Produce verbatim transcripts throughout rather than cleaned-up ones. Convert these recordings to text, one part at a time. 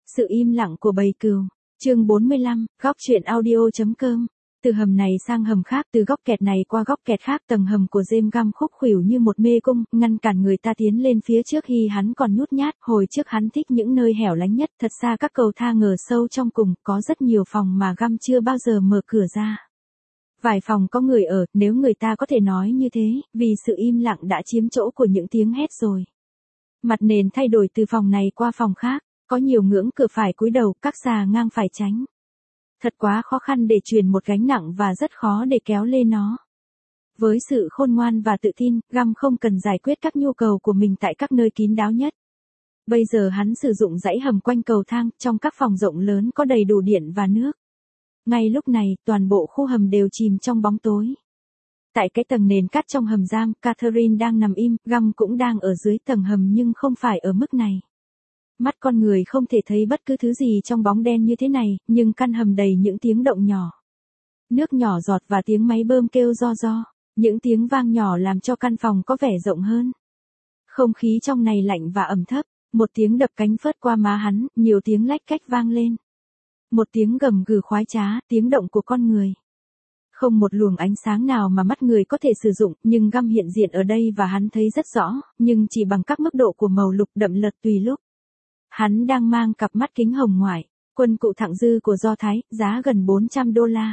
Sự im lặng của bầy cừu. Chương bốn mươi lăm, góc truyện audio.com. Từ hầm này sang hầm khác, từ góc kẹt này qua góc kẹt khác, tầng hầm của James Gunn khúc khuỷu như một mê cung, ngăn cản người ta tiến lên phía trước khi hắn còn nhút nhát. Hồi trước hắn thích những nơi hẻo lánh nhất, thật xa các cầu thang ngờ sâu trong cùng, có rất nhiều phòng mà Gunn chưa bao giờ mở cửa ra. Vài phòng có người ở, nếu người ta có thể nói như thế, vì sự im lặng đã chiếm chỗ của những tiếng hét rồi. Mặt nền thay đổi từ phòng này qua phòng khác, có nhiều ngưỡng cửa phải cúi đầu, các xà ngang phải tránh. Thật quá khó khăn để truyền một gánh nặng và rất khó để kéo lên nó. Với sự khôn ngoan và tự tin, Gunn không cần giải quyết các nhu cầu của mình tại các nơi kín đáo nhất. Bây giờ hắn sử dụng dãy hầm quanh cầu thang, trong các phòng rộng lớn có đầy đủ điện và nước. Ngay lúc này, toàn bộ khu hầm đều chìm trong bóng tối. Tại cái tầng nền cát trong hầm giam, Catherine đang nằm im, Gunn cũng đang ở dưới tầng hầm nhưng không phải ở mức này. Mắt con người không thể thấy bất cứ thứ gì trong bóng đen như thế này, nhưng căn hầm đầy những tiếng động nhỏ. Nước nhỏ giọt và tiếng máy bơm kêu ro ro, những tiếng vang nhỏ làm cho căn phòng có vẻ rộng hơn. Không khí trong này lạnh và ẩm thấp, một tiếng đập cánh phớt qua má hắn, nhiều tiếng lách cách vang lên. Một tiếng gầm gừ khoái trá, tiếng động của con người. Không một luồng ánh sáng nào mà mắt người có thể sử dụng, nhưng Gunn hiện diện ở đây và hắn thấy rất rõ, nhưng chỉ bằng các mức độ của màu lục đậm lật tùy lúc. Hắn đang mang cặp mắt kính hồng ngoại, quân cụ thặng dư của Do Thái, giá gần bốn trăm đô la.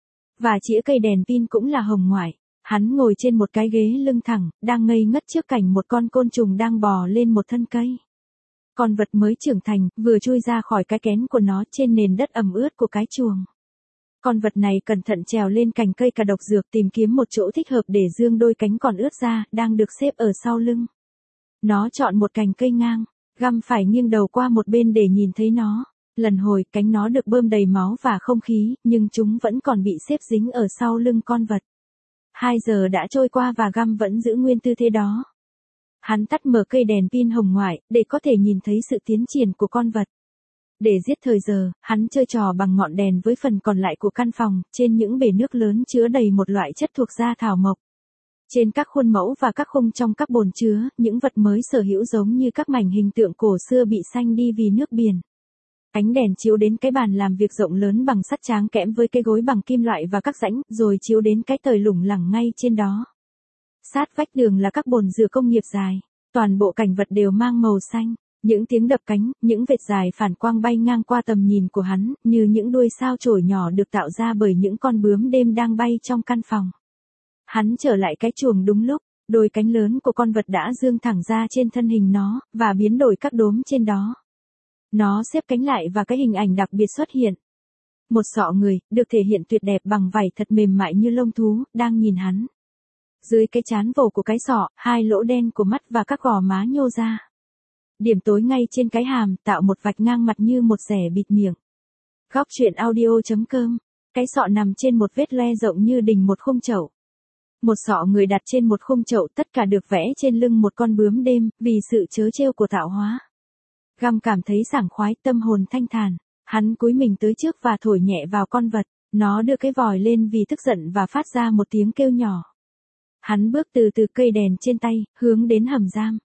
Và chĩa cây đèn pin cũng là hồng ngoại. Hắn ngồi trên một cái ghế lưng thẳng, đang ngây ngất trước cảnh một con côn trùng đang bò lên một thân cây. Con vật mới trưởng thành, vừa chui ra khỏi cái kén của nó trên nền đất ẩm ướt của cái chuồng. Con vật này cẩn thận trèo lên cành cây cà độc dược tìm kiếm một chỗ thích hợp để dương đôi cánh còn ướt ra, đang được xếp ở sau lưng. Nó chọn một cành cây ngang. Gunn phải nghiêng đầu qua một bên để nhìn thấy nó. Lần hồi, cánh nó được bơm đầy máu và không khí, nhưng chúng vẫn còn bị xếp dính ở sau lưng con vật. Hai giờ đã trôi qua và Gunn vẫn giữ nguyên tư thế đó. Hắn tắt mở cây đèn pin hồng ngoại, để có thể nhìn thấy sự tiến triển của con vật. Để giết thời giờ, hắn chơi trò bằng ngọn đèn với phần còn lại của căn phòng, trên những bể nước lớn chứa đầy một loại chất thuộc da thảo mộc. Trên các khuôn mẫu và các khung trong các bồn chứa, những vật mới sở hữu giống như các mảnh hình tượng cổ xưa bị xanh đi vì nước biển. Ánh đèn chiếu đến cái bàn làm việc rộng lớn bằng sắt tráng kẽm với cái gối bằng kim loại và các rãnh, rồi chiếu đến cái tời lủng lẳng ngay trên đó. Sát vách tường là các bồn rửa công nghiệp dài, toàn bộ cảnh vật đều mang màu xanh. Những tiếng đập cánh, những vệt dài phản quang bay ngang qua tầm nhìn của hắn, như những đuôi sao chổi nhỏ được tạo ra bởi những con bướm đêm đang bay trong căn phòng. Hắn trở lại cái chuồng đúng lúc, đôi cánh lớn của con vật đã dương thẳng ra trên thân hình nó, và biến đổi các đốm trên đó. Nó xếp cánh lại và cái hình ảnh đặc biệt xuất hiện. Một sọ người, được thể hiện tuyệt đẹp bằng vảy thật mềm mại như lông thú, đang nhìn hắn. Dưới cái trán vồ của cái sọ, hai lỗ đen của mắt và các gò má nhô ra. Điểm tối ngay trên cái hàm, tạo một vạch ngang mặt như một rẻ bịt miệng. Góc truyện audio.com. Cái sọ nằm trên một vết loe rộng như đỉnh một khung chậu. Một sọ người đặt trên một khung chậu, tất cả được vẽ trên lưng một con bướm đêm, vì sự trớ trêu của tạo hóa. Gunn cảm thấy sảng khoái, tâm hồn thanh thản. Hắn cúi mình tới trước và thổi nhẹ vào con vật. Nó đưa cái vòi lên vì tức giận và phát ra một tiếng kêu nhỏ. Hắn bước từ từ cây đèn trên tay, hướng đến hầm giam.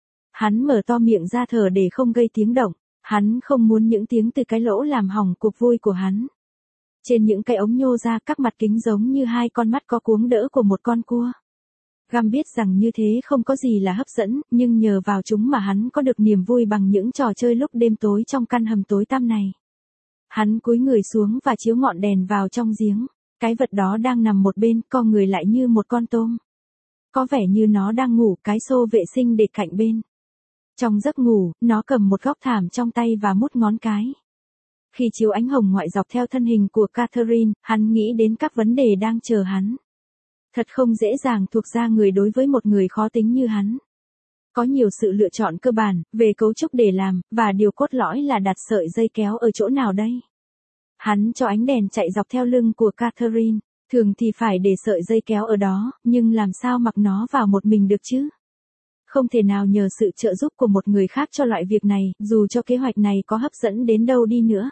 Hắn mở to miệng ra thở để không gây tiếng động. Hắn không muốn những tiếng từ cái lỗ làm hỏng cuộc vui của hắn. Trên những cái ống nhô ra, các mặt kính giống như hai con mắt có cuống đỡ của một con cua. Gunn biết rằng như thế không có gì là hấp dẫn, nhưng nhờ vào chúng mà hắn có được niềm vui bằng những trò chơi lúc đêm tối trong căn hầm tối tăm này. Hắn cúi người xuống và chiếu ngọn đèn vào trong giếng. Cái vật đó đang nằm một bên, co người lại như một con tôm. Có vẻ như nó đang ngủ, cái xô vệ sinh để cạnh bên. Trong giấc ngủ, nó cầm một góc thảm trong tay và mút ngón cái. Khi chiếu ánh hồng ngoại dọc theo thân hình của Catherine, hắn nghĩ đến các vấn đề đang chờ hắn. Thật không dễ dàng thuộc ra người đối với một người khó tính như hắn. Có nhiều sự lựa chọn cơ bản, về cấu trúc để làm, và điều cốt lõi là đặt sợi dây kéo ở chỗ nào đây. Hắn cho ánh đèn chạy dọc theo lưng của Catherine, thường thì phải để sợi dây kéo ở đó, nhưng làm sao mặc nó vào một mình được chứ? Không thể nào nhờ sự trợ giúp của một người khác cho loại việc này, dù cho kế hoạch này có hấp dẫn đến đâu đi nữa.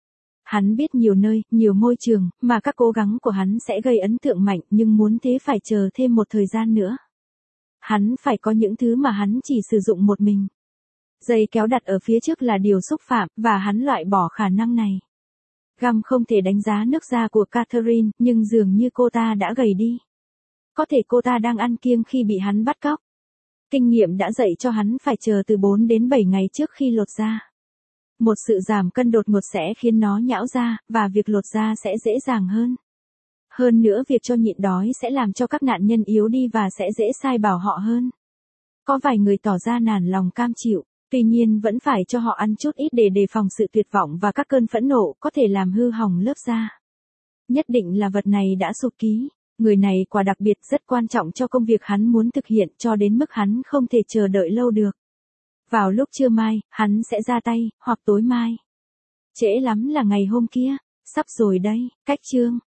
Hắn biết nhiều nơi, nhiều môi trường, mà các cố gắng của hắn sẽ gây ấn tượng mạnh, nhưng muốn thế phải chờ thêm một thời gian nữa. Hắn phải có những thứ mà hắn chỉ sử dụng một mình. Dây kéo đặt ở phía trước là điều xúc phạm, và hắn loại bỏ khả năng này. Găm không thể đánh giá nước da của Catherine, nhưng dường như cô ta đã gầy đi. Có thể cô ta đang ăn kiêng khi bị hắn bắt cóc. Kinh nghiệm đã dạy cho hắn phải chờ từ bốn đến bảy ngày trước khi lột da. Một sự giảm cân đột ngột sẽ khiến nó nhão ra, và việc lột da sẽ dễ dàng hơn. Hơn nữa việc cho nhịn đói sẽ làm cho các nạn nhân yếu đi và sẽ dễ sai bảo họ hơn. Có vài người tỏ ra nản lòng cam chịu, tuy nhiên vẫn phải cho họ ăn chút ít để đề phòng sự tuyệt vọng và các cơn phẫn nộ có thể làm hư hỏng lớp da. Nhất định là vật này đã sụp ký. Người này quả đặc biệt rất quan trọng cho công việc hắn muốn thực hiện cho đến mức hắn không thể chờ đợi lâu được. Vào lúc trưa mai, hắn sẽ ra tay, hoặc tối mai. Trễ lắm là ngày hôm kia. Sắp rồi đây. Cách chương.